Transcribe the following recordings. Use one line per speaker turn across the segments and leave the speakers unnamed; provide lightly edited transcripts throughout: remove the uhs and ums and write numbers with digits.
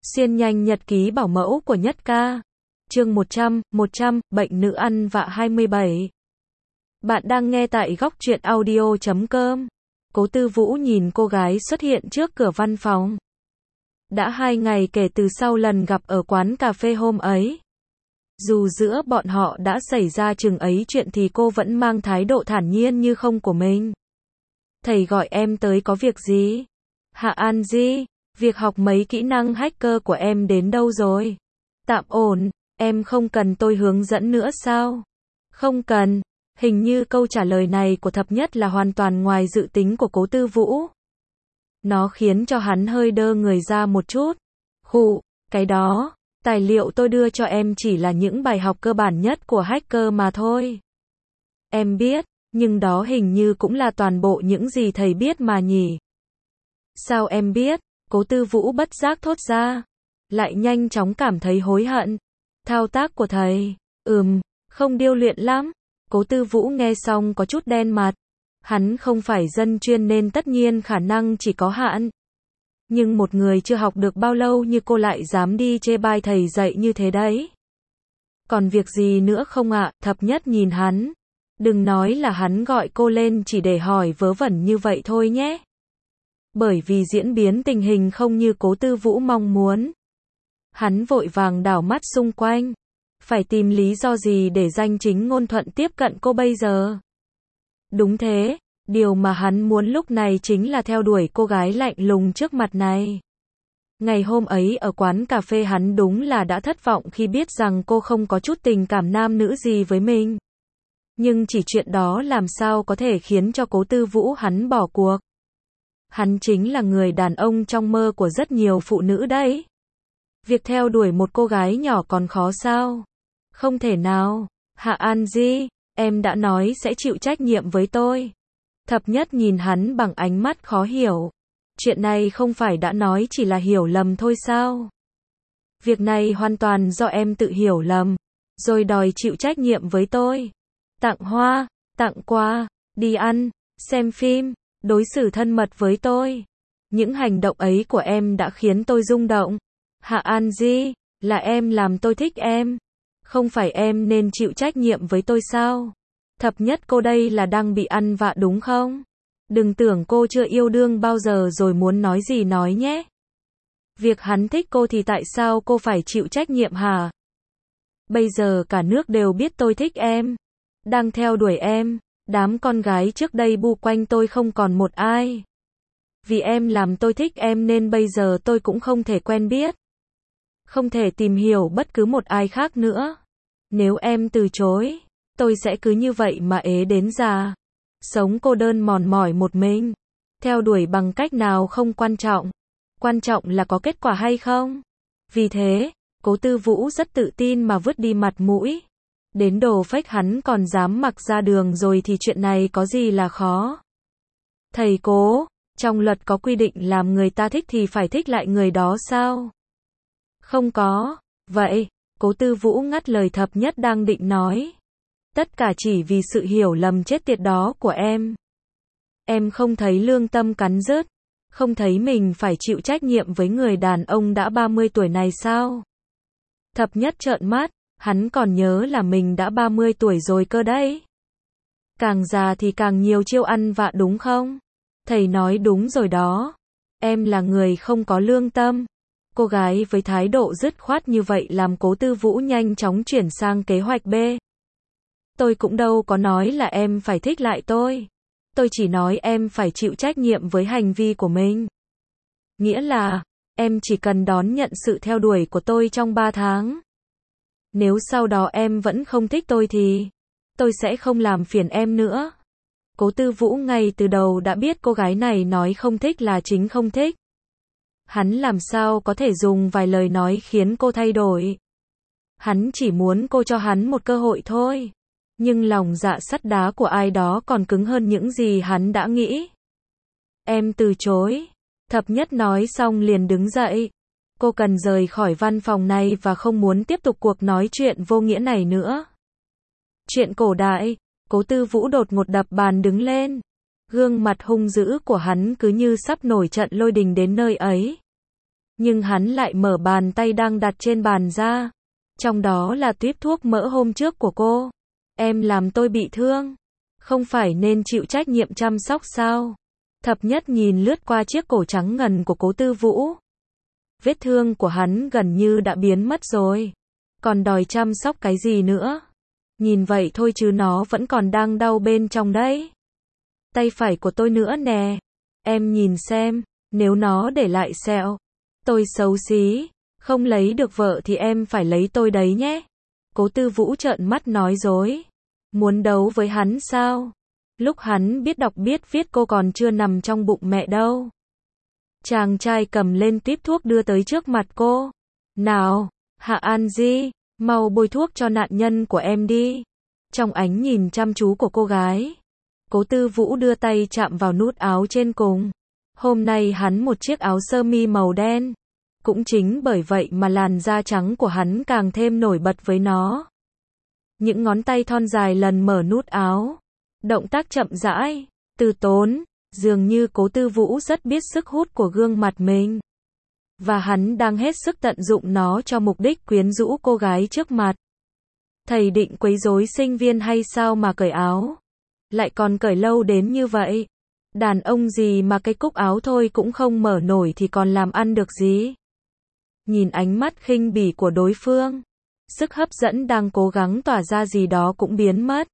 Xuyên nhanh nhật ký bảo mẫu của Nhất Ca. Chương 100, bệnh nữ ăn vạ 27. Bạn đang nghe tại góc truyện audio.com. Cố Tư Vũ nhìn cô gái xuất hiện trước cửa văn phòng. Đã 2 ngày kể từ sau lần gặp ở quán cà phê hôm ấy. Dù giữa bọn họ đã xảy ra chừng ấy chuyện thì cô vẫn mang thái độ thản nhiên như không của mình. Thầy gọi em tới có việc gì? Hạ An Di, việc học mấy kỹ năng hacker của em đến đâu rồi? Tạm ổn, em không cần tôi hướng dẫn nữa sao? Không cần. Hình như câu trả lời này của Thập Nhất là hoàn toàn ngoài dự tính của Cố Tư Vũ. Nó khiến cho hắn hơi đơ người ra một chút. Khụ, cái đó, tài liệu tôi đưa cho em chỉ là những bài học cơ bản nhất của hacker mà thôi. Em biết, nhưng đó hình như cũng là toàn bộ những gì thầy biết mà nhỉ? Sao em biết? Cố Tư Vũ bất giác thốt ra. Lại nhanh chóng cảm thấy hối hận. Thao tác của thầy, không điêu luyện lắm. Cố Tư Vũ nghe xong có chút đen mặt. Hắn không phải dân chuyên nên tất nhiên khả năng chỉ có hạn. Nhưng một người chưa học được bao lâu như cô lại dám đi chê bai thầy dạy như thế đấy. Còn việc gì nữa không ạ? Thập Nhất nhìn hắn. Đừng nói là hắn gọi cô lên chỉ để hỏi vớ vẩn như vậy thôi nhé. Bởi vì diễn biến tình hình không như Cố Tư Vũ mong muốn. Hắn vội vàng đảo mắt xung quanh. Phải tìm lý do gì để danh chính ngôn thuận tiếp cận cô bây giờ? Đúng thế, điều mà hắn muốn lúc này chính là theo đuổi cô gái lạnh lùng trước mặt này. Ngày hôm ấy ở quán cà phê hắn đúng là đã thất vọng khi biết rằng cô không có chút tình cảm nam nữ gì với mình. Nhưng chỉ chuyện đó làm sao có thể khiến cho Cố Tư Vũ hắn bỏ cuộc. Hắn chính là người đàn ông trong mơ của rất nhiều phụ nữ đấy. Việc theo đuổi một cô gái nhỏ còn khó sao? Không thể nào. Hạ An Di, em đã nói sẽ chịu trách nhiệm với tôi. Thập Nhất nhìn hắn bằng ánh mắt khó hiểu. Chuyện này không phải đã nói chỉ là hiểu lầm thôi sao? Việc này hoàn toàn do em tự hiểu lầm, rồi đòi chịu trách nhiệm với tôi. Tặng hoa, tặng quà, đi ăn, xem phim, đối xử thân mật với tôi. Những hành động ấy của em đã khiến tôi rung động. Hạ An Di, là em làm tôi thích em. Không phải em nên chịu trách nhiệm với tôi sao? Thập Nhất, cô đây là đang bị ăn vạ đúng không? Đừng tưởng cô chưa yêu đương bao giờ rồi muốn nói gì nói nhé. Việc hắn thích cô thì tại sao cô phải chịu trách nhiệm hả? Bây giờ cả nước đều biết tôi thích em. Đang theo đuổi em. Đám con gái trước đây bu quanh tôi không còn một ai. Vì em làm tôi thích em nên bây giờ tôi cũng không thể quen biết. Không thể tìm hiểu bất cứ một ai khác nữa. Nếu em từ chối, tôi sẽ cứ như vậy mà ế đến già. Sống cô đơn mòn mỏi một mình. Theo đuổi bằng cách nào không quan trọng. Quan trọng là có kết quả hay không. Vì thế, Cố Tư Vũ rất tự tin mà vứt đi mặt mũi. Đến đồ fake hắn còn dám mặc ra đường rồi thì chuyện này có gì là khó. Thầy Cố, trong luật có quy định làm người ta thích thì phải thích lại người đó sao? Không có. Vậy, Cố Tư Vũ ngắt lời Thập Nhất đang định nói. Tất cả chỉ vì sự hiểu lầm chết tiệt đó của em. Em không thấy lương tâm cắn rứt, không thấy mình phải chịu trách nhiệm với người đàn ông đã 30 tuổi này sao? Thập Nhất trợn mắt, hắn còn nhớ là mình đã 30 tuổi rồi cơ đấy. Càng già thì càng nhiều chiêu ăn vạ đúng không? Thầy nói đúng rồi đó. Em là người không có lương tâm. Cô gái với thái độ dứt khoát như vậy làm Cố Tư Vũ nhanh chóng chuyển sang kế hoạch B. Tôi cũng đâu có nói là em phải thích lại tôi. Tôi chỉ nói em phải chịu trách nhiệm với hành vi của mình. Nghĩa là, em chỉ cần đón nhận sự theo đuổi của tôi trong 3 tháng. Nếu sau đó em vẫn không thích tôi thì tôi sẽ không làm phiền em nữa. Cố Tư Vũ ngay từ đầu đã biết cô gái này nói không thích là chính không thích. Hắn làm sao có thể dùng vài lời nói khiến cô thay đổi. Hắn chỉ muốn cô cho hắn một cơ hội thôi. Nhưng lòng dạ sắt đá của ai đó còn cứng hơn những gì hắn đã nghĩ. Em từ chối. Thập Nhất nói xong liền đứng dậy. Cô cần rời khỏi văn phòng này và không muốn tiếp tục cuộc nói chuyện vô nghĩa này nữa. Chuyện cổ đại. Cố Tư Vũ đột ngột đập bàn đứng lên. Gương mặt hung dữ của hắn cứ như sắp nổi trận lôi đình đến nơi ấy. Nhưng hắn lại mở bàn tay đang đặt trên bàn ra. Trong đó là tuýp thuốc mỡ hôm trước của cô. Em làm tôi bị thương. Không phải nên chịu trách nhiệm chăm sóc sao? Thập nhất nhìn lướt qua chiếc cổ trắng ngần của Cố Tư Vũ. Vết thương của hắn gần như đã biến mất rồi. Còn đòi chăm sóc cái gì nữa? Nhìn vậy thôi chứ nó vẫn còn đang đau bên trong đấy. Tay phải của tôi nữa nè. Em nhìn xem, nếu nó để lại sẹo. Tôi xấu xí. Không lấy được vợ thì em phải lấy tôi đấy nhé. Cố Tư Vũ trợn mắt nói dối. Muốn đấu với hắn sao? Lúc hắn biết đọc biết viết cô còn chưa nằm trong bụng mẹ đâu. Chàng trai cầm lên tuýp thuốc đưa tới trước mặt cô. Nào, Hạ An Di, mau bôi thuốc cho nạn nhân của em đi. Trong ánh nhìn chăm chú của cô gái, Cố Tư Vũ đưa tay chạm vào nút áo trên cùng. Hôm nay hắn một chiếc áo sơ mi màu đen. Cũng chính bởi vậy mà làn da trắng của hắn càng thêm nổi bật với nó. Những ngón tay thon dài lần mở nút áo. Động tác chậm rãi, từ tốn, dường như Cố Tư Vũ rất biết sức hút của gương mặt mình. Và hắn đang hết sức tận dụng nó cho mục đích quyến rũ cô gái trước mặt. Thầy định quấy rối sinh viên hay sao mà cởi áo? Lại còn cởi lâu đến như vậy. Đàn ông gì mà cái cúc áo thôi cũng không mở nổi thì còn làm ăn được gì? Nhìn ánh mắt khinh bỉ của đối phương, sức hấp dẫn đang cố gắng tỏa ra gì đó cũng biến mất.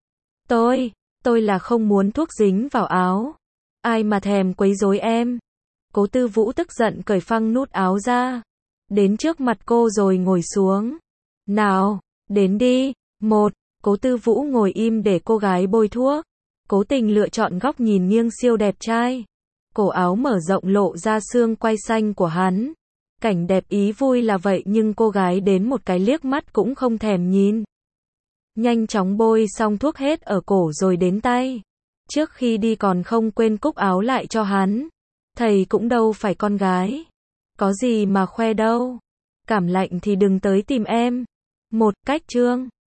Tôi là không muốn thuốc dính vào áo. Ai mà thèm quấy rối em. Cố Tư Vũ tức giận cởi phăng nút áo ra. Đến trước mặt cô rồi ngồi xuống. Nào, đến đi. Cố Tư Vũ ngồi im để cô gái bôi thuốc. Cố Tình lựa chọn góc nhìn nghiêng siêu đẹp trai. Cổ áo mở rộng lộ ra xương quai xanh của hắn. Cảnh đẹp ý vui là vậy nhưng cô gái đến một cái liếc mắt cũng không thèm nhìn. Nhanh chóng bôi xong thuốc hết ở cổ rồi đến tay. Trước khi đi còn không quên cúc áo lại cho hắn. Thầy cũng đâu phải con gái. Có gì mà khoe đâu. Cảm lạnh thì đừng tới tìm em. Cách chương